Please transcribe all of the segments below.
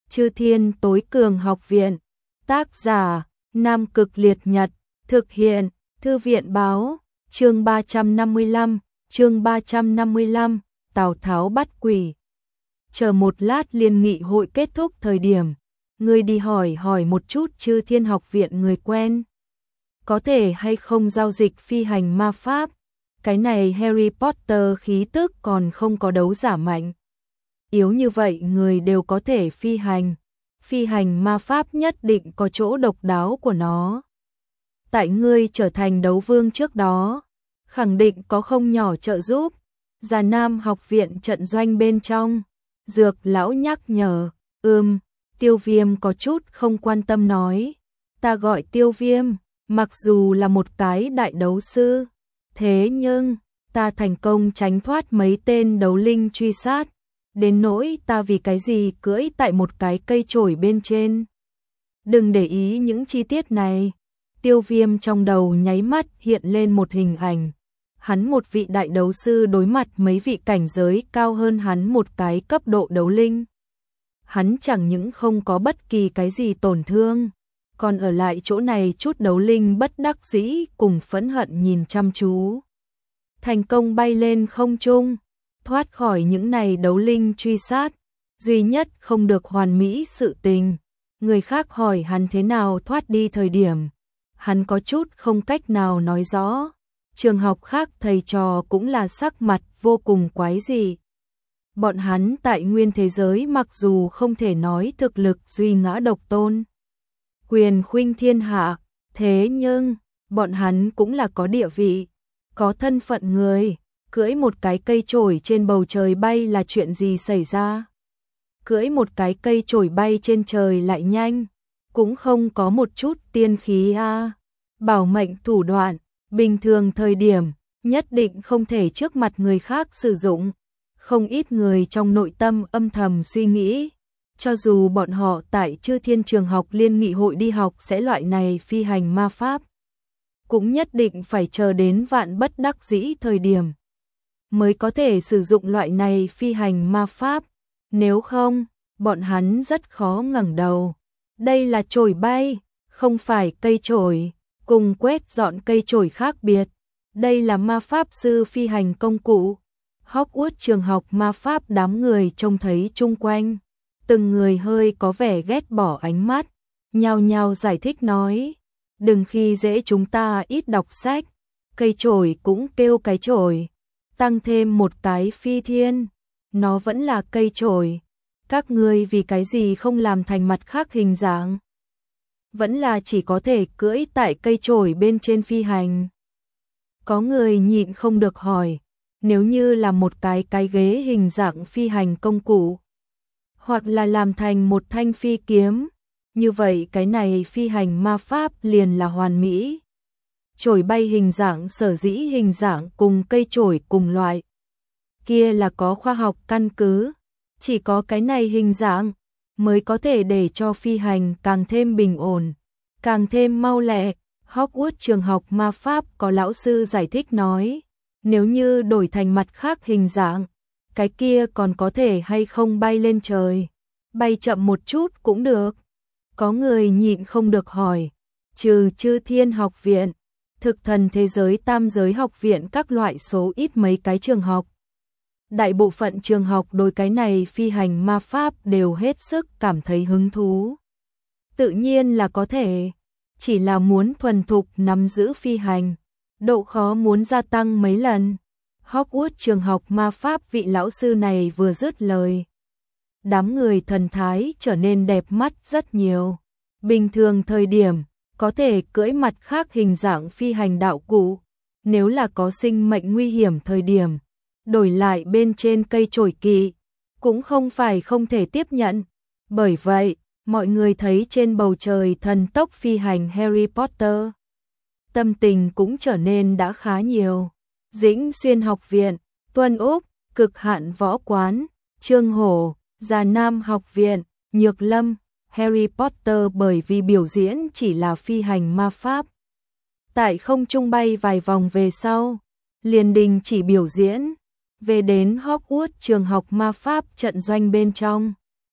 Chư Thiên Tối Cường Học Viện. Tác giả: Nam Cực Liệt Nhật. Thực hiện: Thư viện báo. Chương 355, Tào Tháo bắt quỷ. Chờ một lát liên nghị hội kết thúc thời điểm, ngươi đi hỏi một chút Chư Thiên Học Viện người quen. Có thể hay không giao dịch phi hành ma pháp? Cái này Harry Potter khí tức còn không có đấu giả mạnh. Yếu như vậy người đều có thể phi hành. Phi hành ma pháp nhất định có chỗ độc đáo của nó. Tại ngươi trở thành đấu vương trước đó, khẳng định có không nhỏ trợ giúp. Già Nam Học Viện trận doanh bên trong, Dược lão nhắc nhở. Tiêu Viêm có chút không quan tâm nói. Ta gọi Tiêu Viêm, mặc dù là một cái đại đấu sư, thế nhưng ta thành công tránh thoát mấy tên đấu linh truy sát. Đến nỗi ta vì cái gì cưỡi tại một cái cây chổi bên trên. Đừng để ý những chi tiết này. Tiêu Viêm trong đầu nháy mắt hiện lên một hình ảnh. Hắn một vị đại đấu sư đối mặt mấy vị cảnh giới cao hơn hắn một cái cấp độ đấu linh. Hắn chẳng những không có bất kỳ cái gì tổn thương, còn ở lại chỗ này chút đấu linh bất đắc dĩ cùng phẫn hận nhìn chăm chú. Thành công bay lên không trung, thoát khỏi những này đấu linh truy sát. Duy nhất không được hoàn mỹ sự tình, người khác hỏi hắn thế nào thoát đi thời điểm, hắn có chút không cách nào nói rõ. Trường học khác thầy trò cũng là sắc mặt vô cùng quái dị. Bọn hắn tại nguyên thế giới mặc dù không thể nói thực lực duy ngã độc tôn, quyền khuynh thiên hạ, thế nhưng bọn hắn cũng là có địa vị, có thân phận người. Cưỡi một cái cây chổi trên bầu trời bay là chuyện gì xảy ra? Cưỡi một cái cây chổi bay trên trời lại nhanh, cũng không có một chút tiên khí a. Bảo mệnh thủ đoạn, bình thường thời điểm, nhất định không thể trước mặt người khác sử dụng. Không ít người trong nội tâm âm thầm suy nghĩ, cho dù bọn họ tại Chư Thiên trường học liên nghị hội đi học sẽ loại này phi hành ma pháp, cũng nhất định phải chờ đến vạn bất đắc dĩ thời điểm mới có thể sử dụng loại này phi hành ma pháp, nếu không, bọn hắn rất khó ngẩng đầu. Đây là chổi bay, không phải cây chổi, cùng quét dọn cây chổi khác biệt. Đây là ma pháp sư phi hành công cụ. Hogwarts trường học ma pháp đám người trông thấy chung quanh, từng người hơi có vẻ ghét bỏ ánh mắt, nhao nhao giải thích nói, đừng khi dễ chúng ta ít đọc sách, cây chổi cũng kêu cái chổi. Tăng thêm một cái phi thiên, nó vẫn là cây chổi. Các ngươi vì cái gì không làm thành mặt khác hình dạng? Vẫn là chỉ có thể cưỡi tại cây chổi bên trên phi hành. Có người nhịn không được hỏi, nếu như là một cái ghế hình dạng phi hành công cụ, hoặc là làm thành một thanh phi kiếm, như vậy cái này phi hành ma pháp liền là hoàn mỹ. Chổi bay hình dạng sở dĩ hình dạng cùng cây chổi cùng loại, kia là có khoa học căn cứ, chỉ có cái này hình dạng mới có thể để cho phi hành càng thêm bình ổn, càng thêm mau lẹ. Hogwarts trường học ma pháp có lão sư giải thích nói, nếu như đổi thành mặt khác hình dạng, cái kia còn có thể hay không bay lên trời, bay chậm một chút cũng được. Có người nhịn không được hỏi, trừ Chư Thiên Học Viện, Thực Thần thế giới tam giới học viện các loại số ít mấy cái trường học, đại bộ phận trường học đối cái này phi hành ma pháp đều hết sức cảm thấy hứng thú. Tự nhiên là có thể, chỉ là muốn thuần thục nắm giữ phi hành, độ khó muốn gia tăng mấy lần. Hogwarts trường học ma pháp vị lão sư này vừa dứt lời, đám người thần thái trở nên đẹp mắt rất nhiều. Bình thường thời điểm, có thể cưỡi mặt khác hình dạng phi hành đạo cụ, nếu là có sinh mệnh nguy hiểm thời điểm, đổi lại bên trên cây chổi kỵ, cũng không phải không thể tiếp nhận. Bởi vậy, mọi người thấy trên bầu trời thần tốc phi hành Harry Potter, tâm tình cũng trở nên đã khá nhiều. Dĩnh Xuyên Học Viện, Tuân Úc, Cực Hạn Võ Quán, Trương Hổ, Già Nam Học Viện, Nhược Lâm, Harry Potter bởi vì biểu diễn chỉ là phi hành ma pháp. Tại không trung bay vài vòng về sau, liền đình chỉ biểu diễn, về đến Hogwarts trường học ma pháp trận doanh bên trong.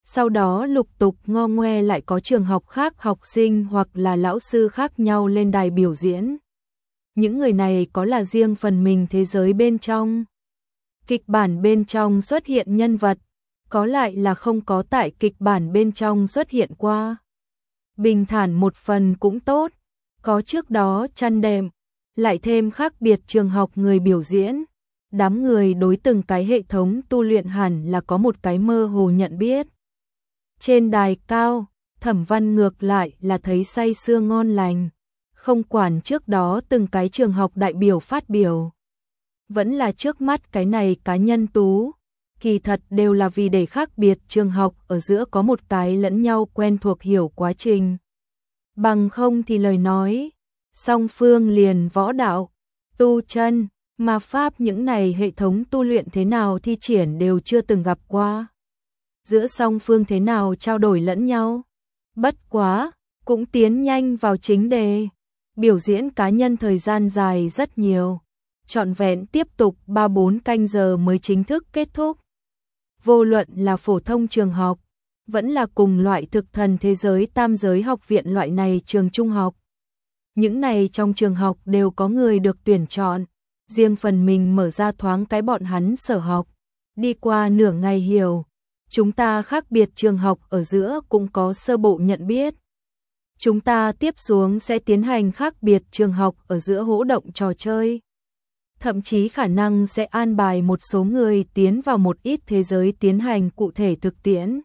Sau đó lục tục ngo ngoe lại có trường học khác học sinh hoặc là lão sư khác nhau lên đài biểu diễn. Những người này có là riêng phần mình thế giới bên trong. Kịch bản bên trong xuất hiện nhân vật, có lại là không có tại kịch bản bên trong xuất hiện qua. Bình thản một phần cũng tốt, có trước đó chăn đệm, lại thêm khác biệt trường học người biểu diễn. Đám người đối từng cái hệ thống tu luyện hẳn là có một cái mơ hồ nhận biết. Trên đài cao, Thẩm Văn ngược lại là thấy say sưa ngon lành, không quản trước đó từng cái trường học đại biểu phát biểu. Vẫn là trước mắt cái này cá nhân tú, kỳ thật đều là vì để khác biệt trường học ở giữa có một cái lẫn nhau quen thuộc hiểu quá trình. Bằng không thì lời nói, song phương liền võ đạo, tu chân, ma pháp những này hệ thống tu luyện thế nào thi triển đều chưa từng gặp qua. Giữa song phương thế nào trao đổi lẫn nhau. Bất quá, cũng tiến nhanh vào chính đề. Biểu diễn cá nhân thời gian dài rất nhiều. Trọn vẹn tiếp tục 3-4 canh giờ mới chính thức kết thúc. Vô luận là phổ thông trường học, vẫn là cùng loại thực thần thế giới tam giới học viện loại này trường trung học. Những này trong trường học đều có người được tuyển chọn, riêng phần mình mở ra thoáng cái bọn hắn sở học. Đi qua nửa ngày hiểu, chúng ta khác biệt trường học ở giữa cũng có sơ bộ nhận biết. Chúng ta tiếp xuống sẽ tiến hành khác biệt trường học ở giữa hỗ động trò chơi. Thậm chí khả năng sẽ an bài một số người tiến vào một ít thế giới tiến hành cụ thể thực tiễn.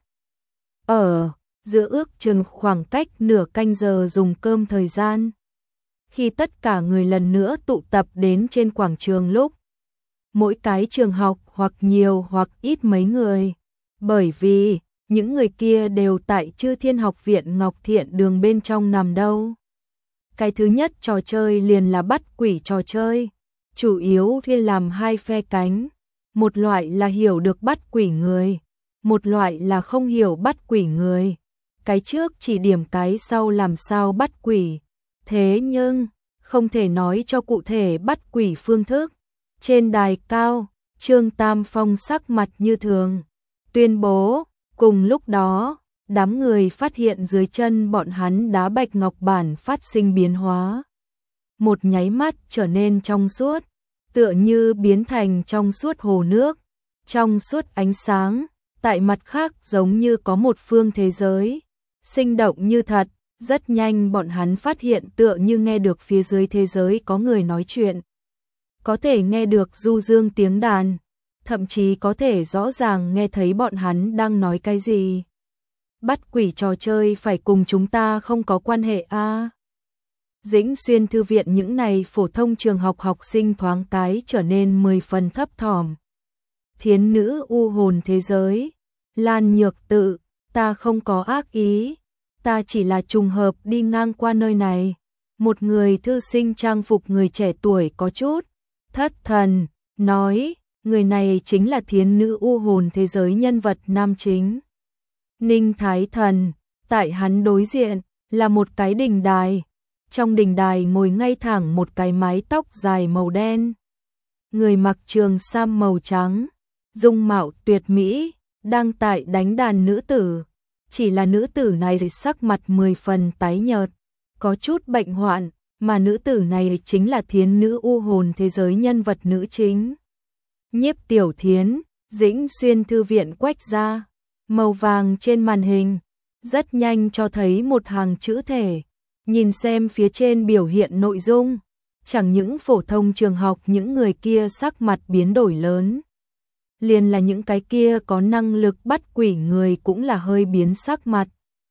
Ở giữa ước chừng khoảng cách nửa canh giờ dùng cơm thời gian. Khi tất cả người lần nữa tụ tập đến trên quảng trường lúc, mỗi cái trường học hoặc nhiều hoặc ít mấy người, bởi vì những người kia đều tại Chư Thiên Học viện Ngọc Thiện Đường bên trong nằm đâu. Cái thứ nhất trò chơi liền là bắt quỷ trò chơi, chủ yếu thì làm hai phe cánh, một loại là hiểu được bắt quỷ người, một loại là không hiểu bắt quỷ người. Cái trước chỉ điểm cái sau làm sao bắt quỷ, thế nhưng không thể nói cho cụ thể bắt quỷ phương thức. Trên đài cao, Trương Tam Phong sắc mặt như thường, tuyên bố. Cùng lúc đó, đám người phát hiện dưới chân bọn hắn đá bạch ngọc bản phát sinh biến hóa. Một nháy mắt trở nên trong suốt, tựa như biến thành trong suốt hồ nước, trong suốt ánh sáng, tại mặt khác giống như có một phương thế giới, sinh động như thật. Rất nhanh bọn hắn phát hiện tựa như nghe được phía dưới thế giới có người nói chuyện. Có thể nghe được du dương tiếng đàn, thậm chí có thể rõ ràng nghe thấy bọn hắn đang nói cái gì. Bắt quỷ trò chơi phải cùng chúng ta không có quan hệ a. Dĩnh Xuyên thư viện những này phổ thông trường học học sinh thoáng cái trở nên 10 phần thấp thỏm. Thiến nữ u hồn thế giới, Lan Nhược Tự, ta không có ác ý, ta chỉ là trùng hợp đi ngang qua nơi này. Một người thư sinh trang phục người trẻ tuổi có chút thất thần, nói, người này chính là thiến nữ u hồn thế giới nhân vật nam chính. Ninh Thái Thần, tại hắn đối diện, là một cái đình đài. Trong đình đài ngồi ngay thẳng một cái mái tóc dài màu đen. Người mặc trường sam màu trắng, dung mạo tuyệt mỹ, đang tại đánh đàn nữ tử. Chỉ là nữ tử này thì sắc mặt 10 phần tái nhợt, có chút bệnh hoạn, mà nữ tử này chính là thiến nữ u hồn thế giới nhân vật nữ chính. Nhiếp Tiểu Thiến, Dĩnh Xuyên thư viện quách ra, màu vàng trên màn hình, rất nhanh cho thấy một hàng chữ thể. Nhìn xem phía trên biểu hiện nội dung, chẳng những phổ thông trường học những người kia sắc mặt biến đổi lớn. Liền là những cái kia có năng lực bắt quỷ người cũng là hơi biến sắc mặt.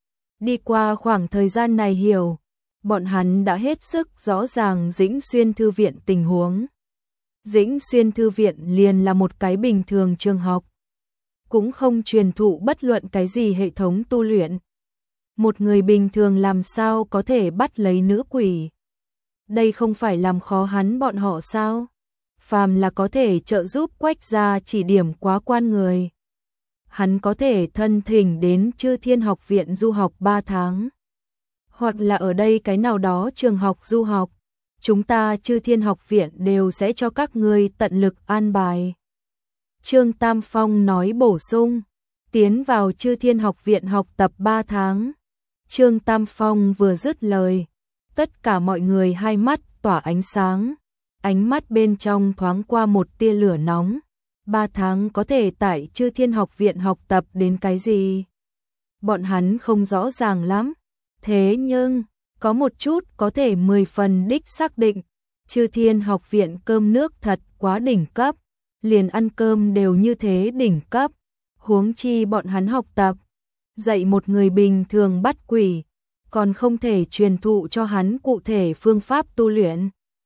Đi qua khoảng thời gian này hiểu, bọn hắn đã hết sức rõ ràng Dĩnh Xuyên thư viện tình huống. Dĩnh Xuyên thư viện liền là một cái bình thường trường học, cũng không truyền thụ bất luận cái gì hệ thống tu luyện. Một người bình thường làm sao có thể bắt lấy nữ quỷ? Đây không phải làm khó hắn bọn họ sao? Phàm là có thể trợ giúp quách gia chỉ điểm quá quan người. Hắn có thể thân thỉnh đến Chư Thiên Học viện du học 3 tháng. Hoặc là ở đây cái nào đó trường học du học. Chúng ta Chư Thiên Học viện đều sẽ cho các ngươi tận lực an bài. Trương Tam Phong nói bổ sung. tiến vào Chư Thiên Học Viện học tập 3 tháng. Trương Tam Phong vừa dứt lời, tất cả mọi người hai mắt tỏa ánh sáng, ánh mắt bên trong thoáng qua một tia lửa nóng. 3 tháng có thể tại Chư Thiên Học Viện học tập đến cái gì? Bọn hắn không rõ ràng lắm, thế nhưng có một chút có thể 10 phần đích xác định, Chư Thiên Học Viện cơm nước thật quá đỉnh cấp, liền ăn cơm đều như thế đỉnh cấp, huống chi bọn hắn học tập, dạy một người bình thường bắt quỷ, còn không thể truyền thụ cho hắn cụ thể phương pháp tu luyện.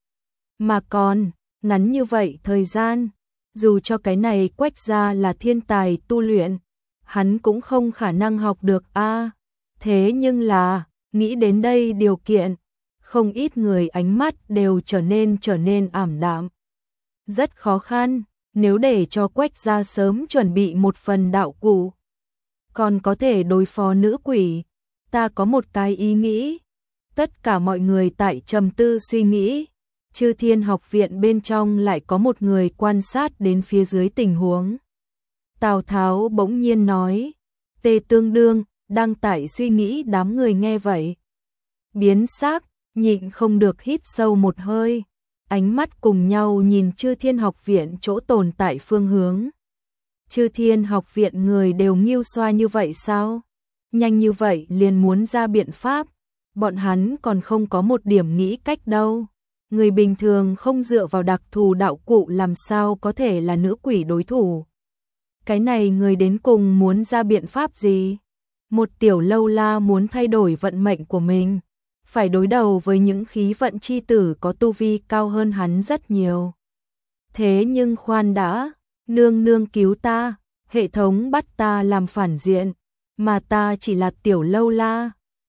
Mà còn, ngắn như vậy thời gian, dù cho cái này Quách gia là thiên tài tu luyện, hắn cũng không khả năng học được a. Thế nhưng là, nghĩ đến đây điều kiện, không ít người ánh mắt đều trở nên ảm đạm. Rất khó khăn, nếu để cho Quách gia sớm chuẩn bị một phần đạo cụ, còn có thể đối phó nữ quỷ. Ta có một cái ý nghĩ. Tất cả mọi người tại trầm tư suy nghĩ. Chư Thiên Học Viện bên trong lại có một người quan sát đến phía dưới tình huống. Tào Tháo bỗng nhiên nói. Tề Tương Đương đang tại suy nghĩ, đám người nghe vậy biến sắc, nhịn không được hít sâu một hơi, ánh mắt cùng nhau nhìn Chư Thiên Học Viện chỗ tồn tại phương hướng. Chư Thiên Học Viện người đều nghiêu xoa như vậy sao? Nhanh như vậy liền muốn ra biện pháp, bọn hắn còn không có một điểm nghĩ cách đâu. Người bình thường không dựa vào đặc thù đạo cụ làm sao có thể là nữ quỷ đối thủ. Cái này người đến cùng muốn ra biện pháp gì? Một tiểu lâu la muốn thay đổi vận mệnh của mình, phải đối đầu với những khí vận chi tử có tu vi cao hơn hắn rất nhiều. Thế nhưng khoan đã, nương nương cứu ta, hệ thống bắt ta làm phản diện, mà ta chỉ là tiểu lâu la,